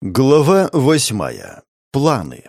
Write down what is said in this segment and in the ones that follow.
Глава 8. Планы.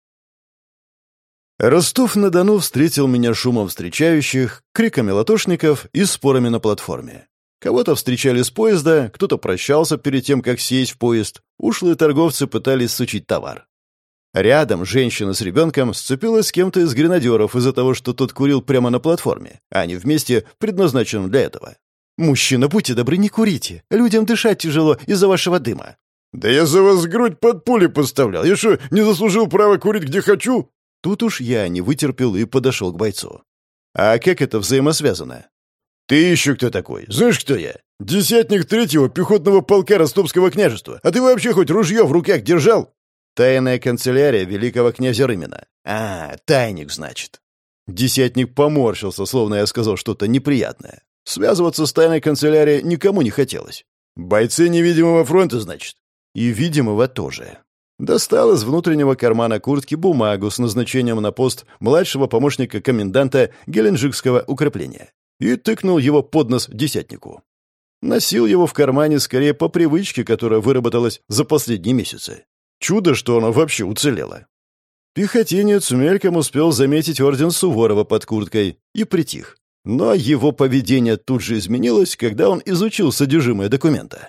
Ростов-на-Дону встретил меня шумом встречающих, криками латошников и спорами на платформе. Кого-то встречали с поезда, кто-то прощался перед тем, как сесть в поезд. Ушлые торговцы пытались сучить товар. Рядом женщина с ребенком сцепилась с кем-то из гренадеров из-за того, что тот курил прямо на платформе, а не в месте, предназначенном для этого. «Мужчина, будьте добры, не курите. Людям дышать тяжело из-за вашего дыма». «Да я за вас грудь под пули подставлял. Я что, не заслужил права курить где хочу?» Тут уж я не вытерпел и подошел к бойцу. «А как это взаимосвязано?» «Ты еще кто такой? Знаешь, кто я? Десятник 3-го пехотного полка Ростовского княжества. А ты вообще хоть ружье в руках держал?» «Тайная канцелярия великого князя Рымина». «А, тайник, значит». Десятник поморщился, словно я сказал что-то неприятное. Связываться с тайной канцелярией никому не хотелось. «Бойцы невидимого фронта, значит?» И видимого тоже. Достал из внутреннего кармана куртки бумагу с назначением на пост младшего помощника коменданта Геленджикского укрепления и тыкнул его под нос десятнику. Носил его в кармане скорее по привычке, которая выработалась за последние месяцы. Чудо, что оно вообще уцелело. Пехотинец мельком успел заметить орден Суворова под курткой и притих. Но его поведение тут же изменилось, когда он изучил содержимое документа.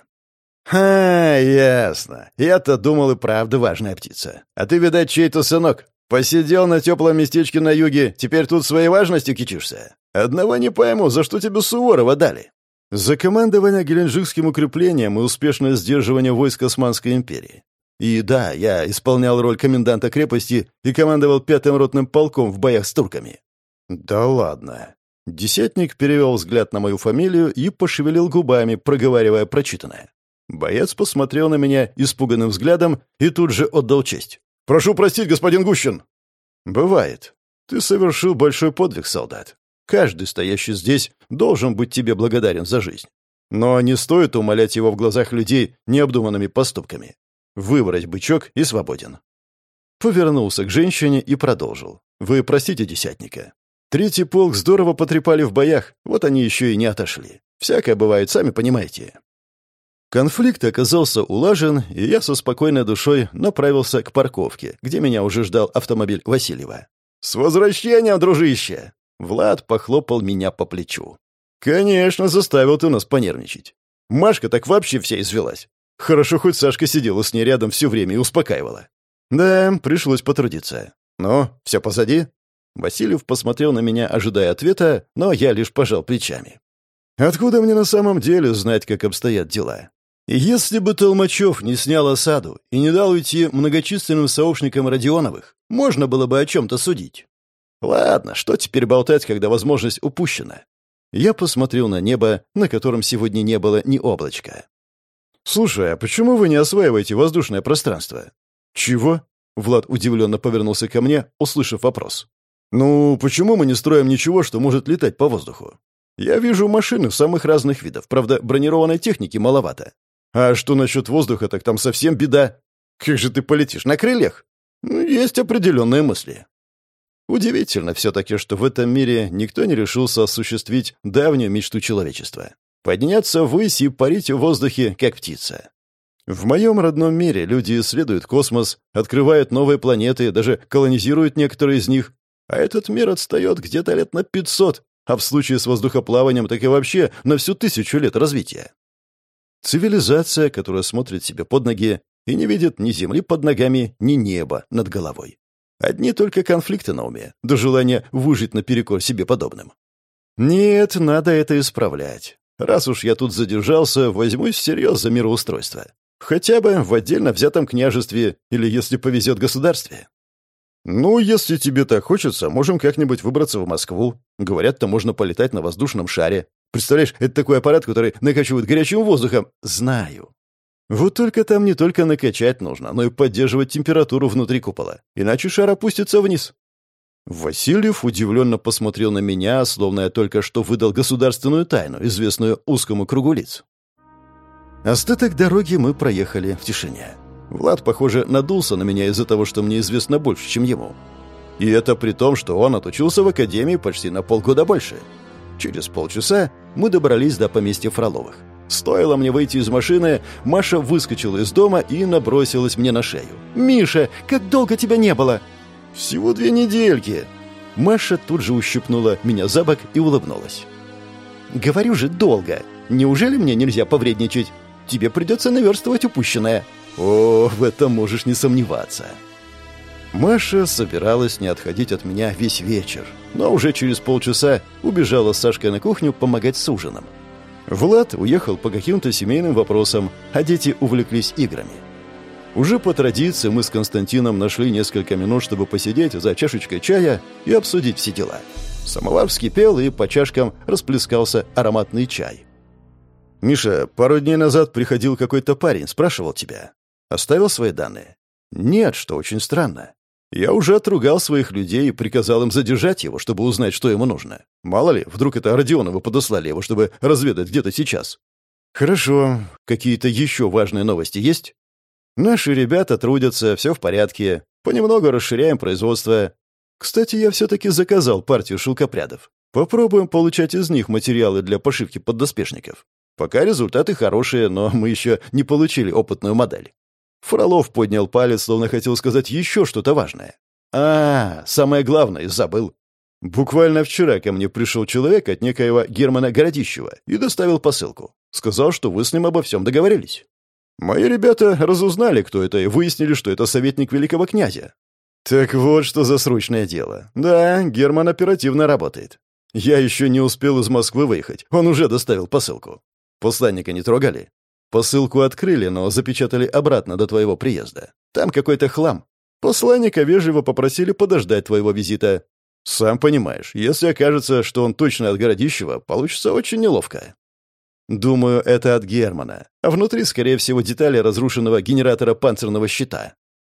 «Ха, ясно. Я-то думал, и правда важная птица. А ты, видать, чей-то сынок. Посидел на теплом местечке на юге, теперь тут своей важностью кичишься. Одного не пойму, за что тебе Суворова дали?» «За командование Геленджикским укреплением и успешное сдерживание войск Османской империи. И да, я исполнял роль коменданта крепости и командовал 5-м ротным полком в боях с турками». «Да ладно». Десятник перевел взгляд на мою фамилию и пошевелил губами, проговаривая прочитанное. Боец посмотрел на меня испуганным взглядом и тут же отдал честь. «Прошу простить, господин Гущин». «Бывает. Ты совершил большой подвиг, солдат. Каждый, стоящий здесь, должен быть тебе благодарен за жизнь. Но не стоит умалять его в глазах людей необдуманными поступками. Вывороть бычок и свободен». Повернулся к женщине и продолжил. «Вы простите десятника. 3-й полк здорово потрепали в боях, вот они еще и не отошли. Всякое бывает, сами понимаете». Конфликт оказался улажен, и я со спокойной душой направился к парковке, где меня уже ждал автомобиль Васильева. «С возвращением, дружище!» Влад похлопал меня по плечу. «Конечно, заставил ты нас понервничать. Машка так вообще вся извелась. Хорошо, хоть Сашка сидела с ней рядом все время и успокаивала. Да, пришлось потрудиться. Ну, все позади?» Васильев посмотрел на меня, ожидая ответа, но я лишь пожал плечами. «Откуда мне на самом деле знать, как обстоят дела? Если бы Толмачев не снял осаду и не дал уйти многочисленным сообщникам Родионовых, можно было бы о чем-то судить. Ладно, что теперь болтать, когда возможность упущена?» Я посмотрел на небо, на котором сегодня не было ни облачка. «Слушай, а почему вы не осваиваете воздушное пространство?» «Чего?» Влад удивленно повернулся ко мне, услышав вопрос. «Ну, почему мы не строим ничего, что может летать по воздуху? Я вижу машины самых разных видов, правда, бронированной техники маловато. А что насчет воздуха, так там совсем беда. Как же ты полетишь, на крыльях?» Есть определенные мысли. Удивительно все-таки, что в этом мире никто не решился осуществить давнюю мечту человечества. Подняться ввысь и парить в воздухе, как птица. В моем родном мире люди исследуют космос, открывают новые планеты, даже колонизируют некоторые из них. А этот мир отстает где-то лет на 500, а в случае с воздухоплаванием так и вообще на всю 1000 лет развития. Цивилизация, которая смотрит себе под ноги и не видит ни земли под ногами, ни неба над головой. Одни только конфликты на уме, до желания выжить наперекор себе подобным. Нет, надо это исправлять. Раз уж я тут задержался, возьмусь всерьез за мироустройство. Хотя бы в отдельно взятом княжестве или, если повезет, государстве. «Ну, если тебе так хочется, можем как-нибудь выбраться в Москву. Говорят, там можно полетать на воздушном шаре. Представляешь, это такой аппарат, который накачивает горячим воздухом». «Знаю. Вот только там не только накачать нужно, но и поддерживать температуру внутри купола. Иначе шар опустится вниз». Васильев удивленно посмотрел на меня, словно я только что выдал государственную тайну, известную узкому кругу лиц. Остаток дороги мы проехали в тишине. Влад, похоже, надулся на меня из-за того, что мне известно больше, чем ему. И это при том, что он отучился в академии почти на полгода больше. Через полчаса мы добрались до поместья Фроловых. Стоило мне выйти из машины, Маша выскочила из дома и набросилась мне на шею. «Миша, как долго тебя не было?» «Всего 2 недельки». Маша тут же ущипнула меня за бок и улыбнулась. «Говорю же, долго. Неужели мне нельзя повредничать? Тебе придется наверстывать упущенное». «О, в этом можешь не сомневаться». Маша собиралась не отходить от меня весь вечер, но уже через полчаса убежала с Сашкой на кухню помогать с ужином. Влад уехал по каким-то семейным вопросам, а дети увлеклись играми. Уже по традиции мы с Константином нашли несколько минут, чтобы посидеть за чашечкой чая и обсудить все дела. Самовар вскипел, и по чашкам расплескался ароматный чай. «Миша, пару дней назад приходил какой-то парень, спрашивал тебя. Оставил свои данные?» «Нет, что очень странно. Я уже отругал своих людей и приказал им задержать его, чтобы узнать, что ему нужно. Мало ли, вдруг это Родионовы подослали его, чтобы разведать где-то сейчас». «Хорошо. Какие-то еще важные новости есть?» «Наши ребята трудятся, все в порядке. Понемногу расширяем производство. Кстати, я все-таки заказал партию шелкопрядов. Попробуем получать из них материалы для пошивки поддоспешников. Пока результаты хорошие, но мы еще не получили опытную модель». Фролов поднял палец, словно хотел сказать еще что-то важное. Самое главное, забыл. Буквально вчера ко мне пришел человек от некоего Германа Городищева и доставил посылку. Сказал, что вы с ним обо всем договорились. Мои ребята разузнали, кто это, и выяснили, что это советник великого князя. Так вот, что за срочное дело. Да, Герман оперативно работает. Я еще не успел из Москвы выехать, он уже доставил посылку. Посланника не трогали? Посылку открыли, но запечатали обратно до твоего приезда. Там какой-то хлам. Посланника вежливо попросили подождать твоего визита. Сам понимаешь, если окажется, что он точно от Городищева, получится очень неловко. Думаю, это от Германа. А внутри, скорее всего, детали разрушенного генератора панцирного щита.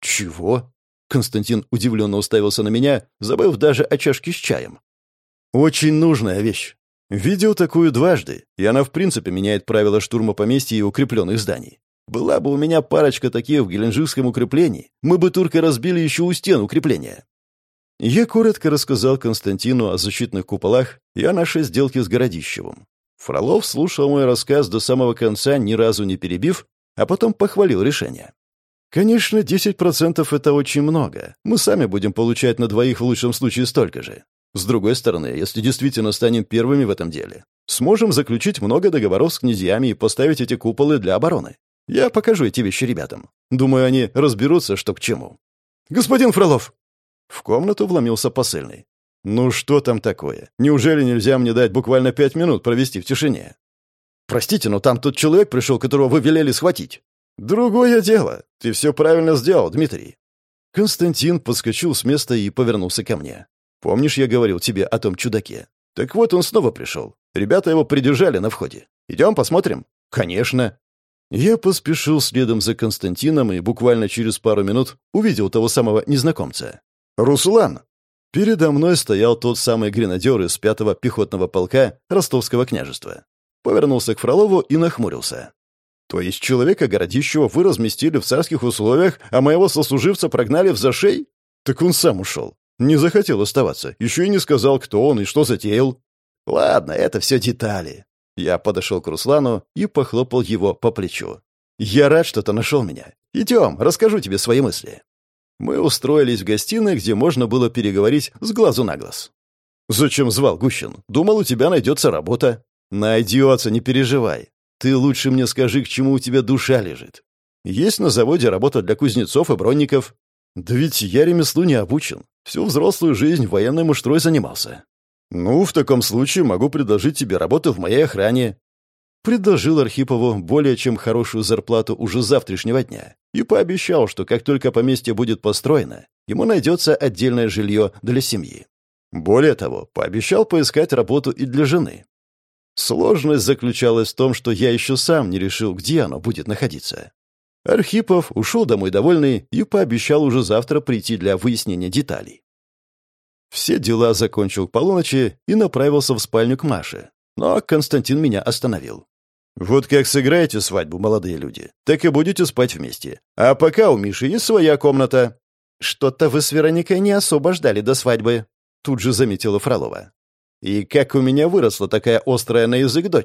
Чего? Константин удивленно уставился на меня, забыв даже о чашке с чаем. Очень нужная вещь. Видел такую дважды, и она в принципе меняет правила штурма поместья и укрепленных зданий. Была бы у меня парочка таких в геленджикском укреплении, мы бы турка разбили еще у стен укрепления. Я коротко рассказал Константину о защитных куполах и о нашей сделке с Городищевым. Фролов слушал мой рассказ до самого конца, ни разу не перебив, а потом похвалил решение. Конечно, 10% — это очень много. Мы сами будем получать на двоих в лучшем случае столько же. С другой стороны, если действительно станем первыми в этом деле, сможем заключить много договоров с князьями и поставить эти куполы для обороны. Я покажу эти вещи ребятам. Думаю, они разберутся, что к чему. «Господин Фролов!» В комнату вломился посыльный. «Ну что там такое? Неужели нельзя мне дать буквально 5 минут провести в тишине?» «Простите, но там тот человек пришел, которого вы велели схватить». «Другое дело. Ты все правильно сделал, Дмитрий». Константин подскочил с места и повернулся ко мне. «Помнишь, я говорил тебе о том чудаке? Так вот он снова пришел. Ребята его придержали на входе. Идем посмотрим?» «Конечно». Я поспешил следом за Константином и буквально через пару минут увидел того самого незнакомца. «Руслан!» Передо мной стоял тот самый гренадер из 5-го пехотного полка Ростовского княжества. Повернулся к Фролову и нахмурился. «То есть человека Городищева вы разместили в царских условиях, а моего сослуживца прогнали в зашей? Так он сам ушел. Не захотел оставаться, еще и не сказал, кто он и что затеял». «Ладно, это все детали». Я подошел к Руслану и похлопал его по плечу. «Я рад, что ты нашел меня. Идем, расскажу тебе свои мысли». Мы устроились в гостиной, где можно было переговорить с глазу на глаз. «Зачем звал, Гущин? Думал, у тебя найдется работа». «Найдется, не переживай. Ты лучше мне скажи, к чему у тебя душа лежит. Есть на заводе работа для кузнецов и бронников». «Да ведь я ремеслу не обучен. Всю взрослую жизнь военной муштрой занимался». «Ну, в таком случае могу предложить тебе работу в моей охране». Предложил Архипову более чем хорошую зарплату уже завтрашнего дня и пообещал, что как только поместье будет построено, ему найдется отдельное жилье для семьи. Более того, пообещал поискать работу и для жены. Сложность заключалась в том, что я еще сам не решил, где оно будет находиться. Архипов ушел домой довольный и пообещал уже завтра прийти для выяснения деталей. Все дела закончил к полуночи и направился в спальню к Маше. Но Константин меня остановил. «Вот как сыграете свадьбу, молодые люди, так и будете спать вместе. А пока у Миши есть своя комната». «Что-то вы с Вероникой не особо ждали до свадьбы», — тут же заметила Фролова. «И как у меня выросла такая острая на язык дочь?»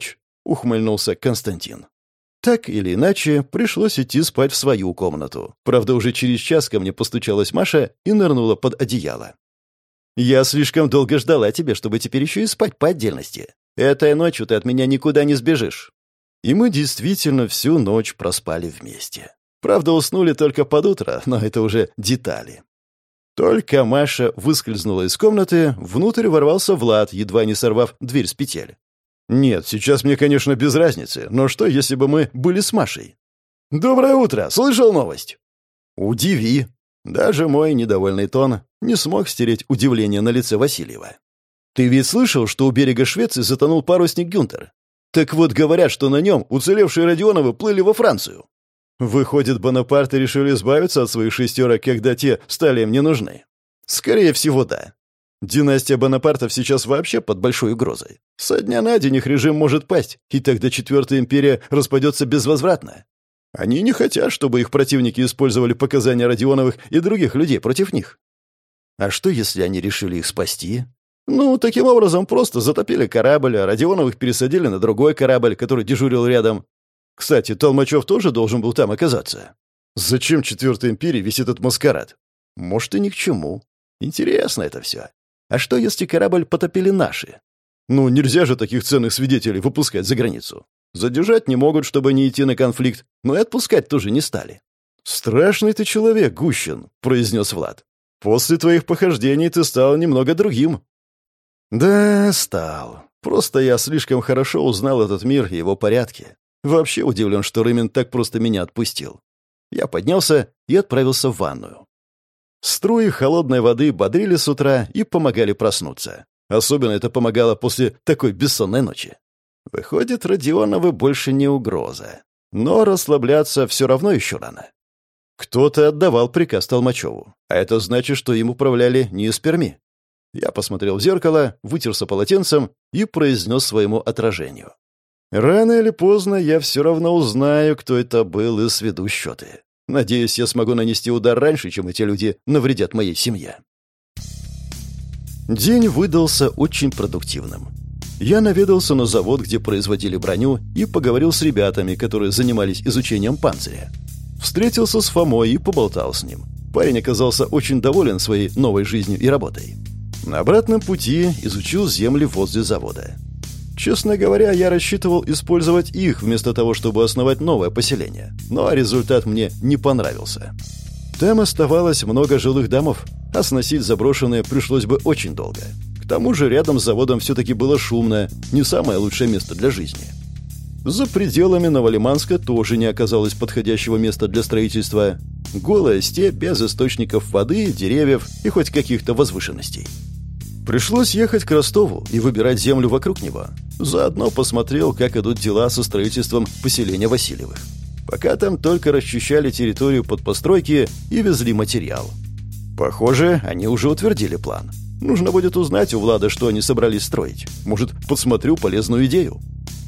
ухмыльнулся Константин. Так или иначе, пришлось идти спать в свою комнату. Правда, уже через час ко мне постучалась Маша и нырнула под одеяло. «Я слишком долго ждала тебя, чтобы теперь еще и спать по отдельности. Этой ночью ты от меня никуда не сбежишь». И мы действительно всю ночь проспали вместе. Правда, уснули только под утро, но это уже детали. Только Маша выскользнула из комнаты, внутрь ворвался Влад, едва не сорвав дверь с петель. «Нет, сейчас мне, конечно, без разницы, но что, если бы мы были с Машей?» «Доброе утро! Слышал новость?» «Удиви!» Даже мой недовольный тон не смог стереть удивление на лице Васильева. «Ты ведь слышал, что у берега Швеции затонул парусник «Гюнтер»? Так вот, говорят, что на нем уцелевшие Родионовы плыли во Францию. Выходит, Бонапарты решили избавиться от своих шестерок, когда те стали им не нужны?» «Скорее всего, да. Династия Бонапартов сейчас вообще под большой угрозой. Со дня на день их режим может пасть, и тогда Четвертая империя распадется безвозвратно. Они не хотят, чтобы их противники использовали показания Родионовых и других людей против них. А что, если они решили их спасти? Ну, таким образом, просто затопили корабль, а Родионовых пересадили на другой корабль, который дежурил рядом. Кстати, Толмачев тоже должен был там оказаться. Зачем Четвертой империи весь этот маскарад? Может, и ни к чему. Интересно это все. А что, если корабль потопили наши? Ну, нельзя же таких ценных свидетелей выпускать за границу. Задержать не могут, чтобы не идти на конфликт, но и отпускать тоже не стали. «Страшный ты человек, Гущин», — произнес Влад. «После твоих похождений ты стал немного другим». «Да, стал. Просто я слишком хорошо узнал этот мир и его порядки. Вообще удивлен, что Рымин так просто меня отпустил». Я поднялся и отправился в ванную. Струи холодной воды бодрили с утра и помогали проснуться. Особенно это помогало после такой бессонной ночи. Выходит, Родионовы больше не угроза. Но расслабляться все равно еще рано. Кто-то отдавал приказ Толмачеву, а это значит, что им управляли не из Перми. Я посмотрел в зеркало, вытерся полотенцем и произнес своему отражению. Рано или поздно я все равно узнаю, кто это был, и сведу счеты. Надеюсь, я смогу нанести удар раньше, чем эти люди навредят моей семье. День выдался очень продуктивным. Я наведался на завод, где производили броню, и поговорил с ребятами, которые занимались изучением панциря. Встретился с Фомой и поболтал с ним. Парень оказался очень доволен своей новой жизнью и работой. На обратном пути изучил земли возле завода. Честно говоря, я рассчитывал использовать их вместо того, чтобы основать новое поселение. Но результат мне не понравился. Там оставалось много жилых домов, а сносить заброшенные пришлось бы очень долго. К тому же рядом с заводом все-таки было шумно, не самое лучшее место для жизни. За пределами Новолиманска тоже не оказалось подходящего места для строительства. Голая степь без источников воды, деревьев и хоть каких-то возвышенностей. Пришлось ехать к Ростову и выбирать землю вокруг него. Заодно посмотрел, как идут дела со строительством поселения Васильевых. Пока там только расчищали территорию под постройки и везли материал. Похоже, они уже утвердили план. Нужно будет узнать у Влада, что они собрались строить. Может, подсмотрю полезную идею.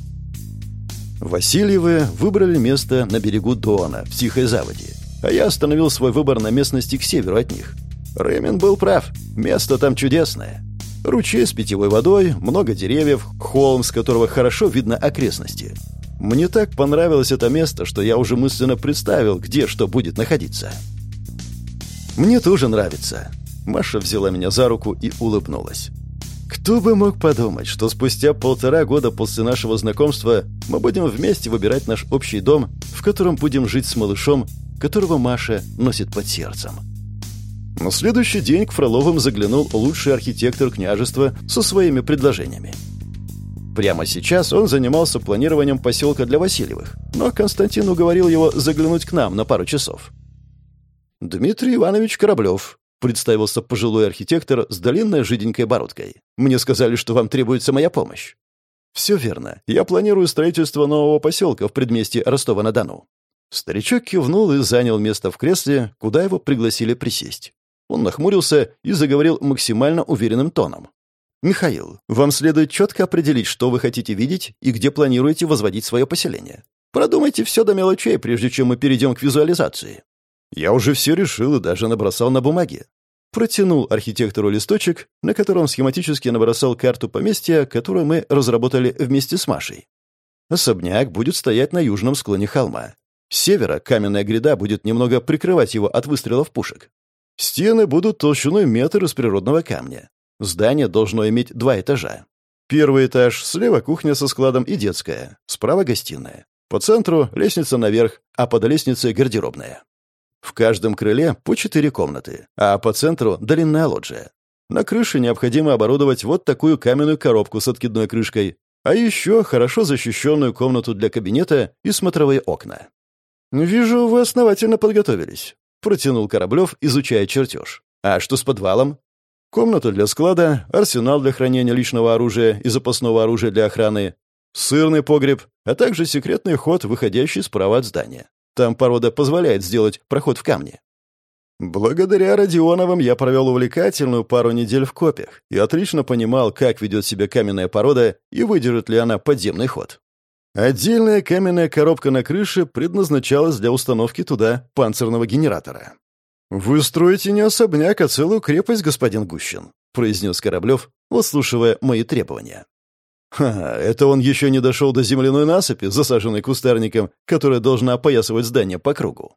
Васильевы выбрали место на берегу Дона, в Тихой Заводе. А я остановил свой выбор на местности к северу от них. Рымин был прав. Место там чудесное. Ручей с питьевой водой, много деревьев, холм, с которого хорошо видно окрестности. Мне так понравилось это место, что я уже мысленно представил, где что будет находиться. «Мне тоже нравится». Маша взяла меня за руку и улыбнулась. «Кто бы мог подумать, что спустя 1,5 года после нашего знакомства мы будем вместе выбирать наш общий дом, в котором будем жить с малышом, которого Маша носит под сердцем». На следующий день к Фроловым заглянул лучший архитектор княжества со своими предложениями. Прямо сейчас он занимался планированием поселка для Васильевых, но Константин уговорил его заглянуть к нам на пару часов. «Дмитрий Иванович Кораблев», — представился пожилой архитектор с длинной жиденькой бородкой. «Мне сказали, что вам требуется моя помощь». «Все верно. Я планирую строительство нового поселка в предместье Ростова-на-Дону». Старичок кивнул и занял место в кресле, куда его пригласили присесть. Он нахмурился и заговорил максимально уверенным тоном. «Михаил, вам следует четко определить, что вы хотите видеть и где планируете возводить свое поселение. Продумайте все до мелочей, прежде чем мы перейдем к визуализации». Я уже все решил и даже набросал на бумаге. Протянул архитектору листочек, на котором схематически набросал карту поместья, которую мы разработали вместе с Машей. Особняк будет стоять на южном склоне холма. С севера каменная гряда будет немного прикрывать его от выстрелов пушек. Стены будут толщиной метр из природного камня. Здание должно иметь 2 этажа. Первый этаж — слева кухня со складом и детская, справа гостиная. По центру — лестница наверх, а под лестницей — гардеробная. В каждом крыле по 4 комнаты, а по центру — длинная лоджия. На крыше необходимо оборудовать вот такую каменную коробку с откидной крышкой, а еще хорошо защищенную комнату для кабинета и смотровые окна. «Вижу, вы основательно подготовились», — протянул Кораблев, изучая чертеж. «А что с подвалом?» «Комната для склада, арсенал для хранения личного оружия и запасного оружия для охраны, сырный погреб, а также секретный ход, выходящий справа от здания. Там порода позволяет сделать проход в камне». Благодаря Родионовым я провел увлекательную пару недель в копях и отлично понимал, как ведет себя каменная порода и выдержит ли она подземный ход. Отдельная каменная коробка на крыше предназначалась для установки туда панцирного генератора. «Вы строите не особняк, а целую крепость, господин Гущин», — произнес Кораблев, выслушивая мои требования. Это он еще не дошел до земляной насыпи, засаженной кустарником, которая должна опоясывать здание по кругу.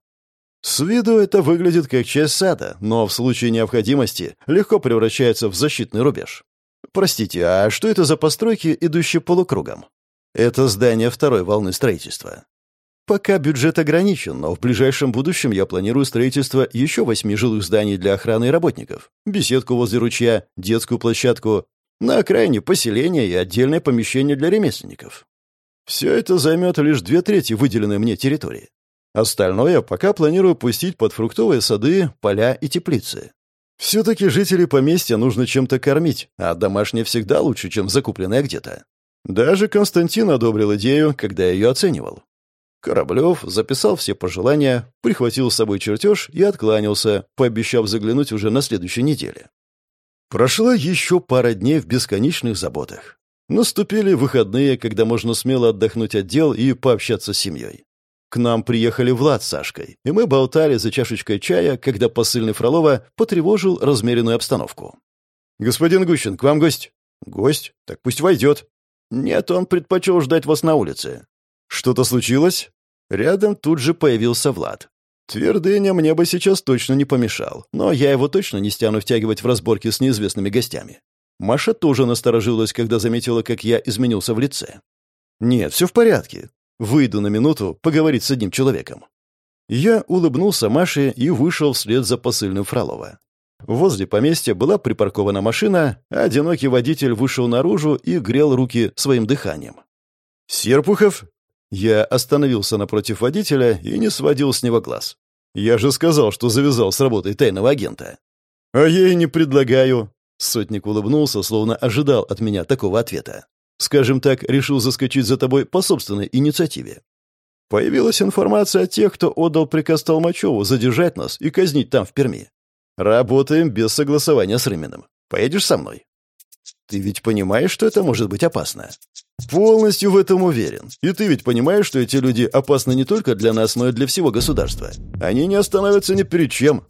С виду это выглядит как часть сада, но в случае необходимости легко превращается в защитный рубеж. Простите, а что это за постройки, идущие полукругом? Это здание второй волны строительства. Пока бюджет ограничен, но в ближайшем будущем я планирую строительство еще 8 жилых зданий для охраны и работников, беседку возле ручья, детскую площадку, на окраине поселения и отдельное помещение для ремесленников. Все это займет лишь 2/3 выделенной мне территории. Остальное пока планирую пустить под фруктовые сады, поля и теплицы. Все-таки жителей поместья нужно чем-то кормить, а домашнее всегда лучше, чем закупленное где-то. Даже Константин одобрил идею, когда я ее оценивал. Кораблев записал все пожелания, прихватил с собой чертеж и откланялся, пообещав заглянуть уже на следующей неделе. Прошла еще пара дней в бесконечных заботах. Наступили выходные, когда можно смело отдохнуть от дел и пообщаться с семьей. К нам приехали Влад с Сашкой, и мы болтали за чашечкой чая, когда посыльный Фролова потревожил размеренную обстановку. «Господин Гущин, к вам гость». «Гость? Так пусть войдет». «Нет, он предпочел ждать вас на улице». «Что-то случилось?» Рядом тут же появился Влад. Твердыня мне бы сейчас точно не помешал, но я его точно не стану втягивать в разборки с неизвестными гостями. Маша тоже насторожилась, когда заметила, как я изменился в лице. «Нет, все в порядке. Выйду на минуту поговорить с одним человеком». Я улыбнулся Маше и вышел вслед за посыльным Фролова. Возле поместья была припаркована машина, а одинокий водитель вышел наружу и грел руки своим дыханием. «Серпухов?» Я остановился напротив водителя и не сводил с него глаз. «Я же сказал, что завязал с работой тайного агента». «А я и не предлагаю». Сотник улыбнулся, словно ожидал от меня такого ответа. «Скажем так, решил заскочить за тобой по собственной инициативе. Появилась информация от тех, кто отдал приказ Толмачеву задержать нас и казнить там, в Перми. Работаем без согласования с Рыминым. Поедешь со мной?» «Ты ведь понимаешь, что это может быть опасно?» «Полностью в этом уверен. И ты ведь понимаешь, что эти люди опасны не только для нас, но и для всего государства. Они не остановятся ни перед чем».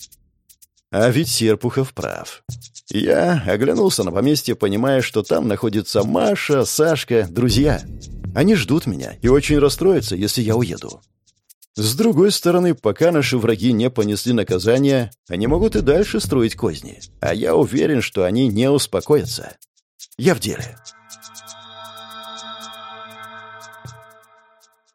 А ведь Серпухов прав. Я оглянулся на поместье, понимая, что там находится Маша, Сашка, друзья. Они ждут меня и очень расстроятся, если я уеду. С другой стороны, пока наши враги не понесли наказания, они могут и дальше строить козни. А я уверен, что они не успокоятся. Я в деле.